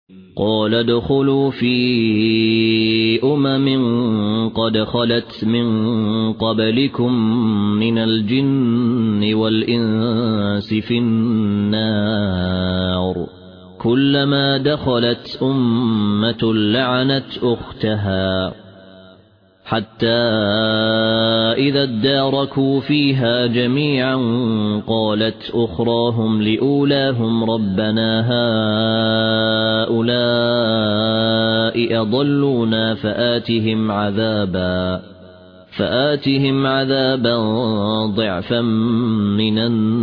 قال ادخلوا في قد خلت من قبلكم من الجن والإنس في النار كلما دخلت أمة لعنت أختها حتى إذا اداركوا فيها جميعا قالت أخراهم لأولاهم ربنا هؤلاء أضلونا فآتهم عذابا ضعفا من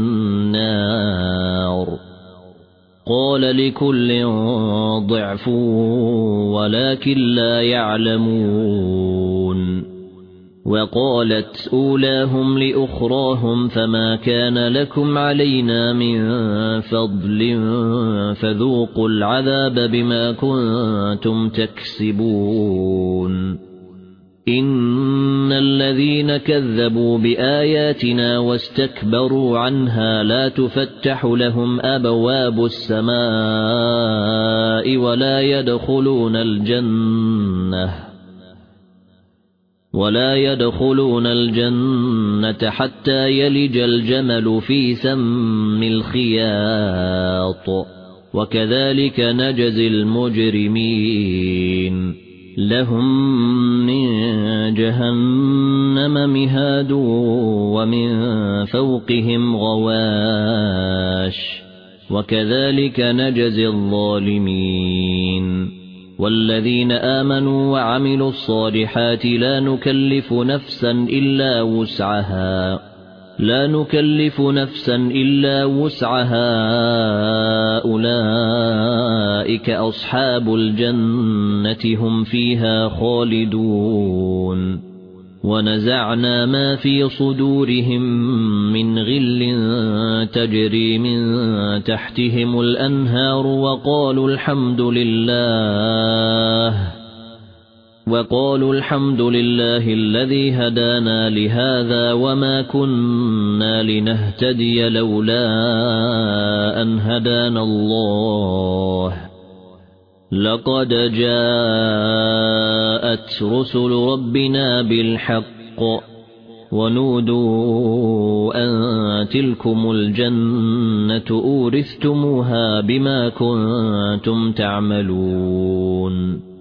النار قال لكل ضعف ولكن لا يعلمون وقالت أولاهم لأخراهم فما كان لكم علينا من فضل فذوقوا العذاب بما كنتم تكسبون إن الذين كذبوا بآياتنا واستكبروا عنها لا تفتح لهم أبواب السماء ولا يدخلون الجنة حتى يلج الجمل في سم الخياط وكذلك نجزي المجرمين لهم من جهنم مهاد ومن فوقهم غواش وكذلك نجزي الظالمين والذين آمنوا وعملوا الصالحات لا نكلف نفسا إلا وسعها أولئك أصحاب الجنة هم فيها خالدون ونزعنا ما في صدورهم من غل تجري من تحتهم الأنهار وقالوا الحمد لله الذي هدانا لهذا وما كنا لنهتدي لولا أن هدانا الله لقد جاءت رسل ربنا بالحق ونودوا أن تلكم الجنة أورثتموها بما كنتم تعملون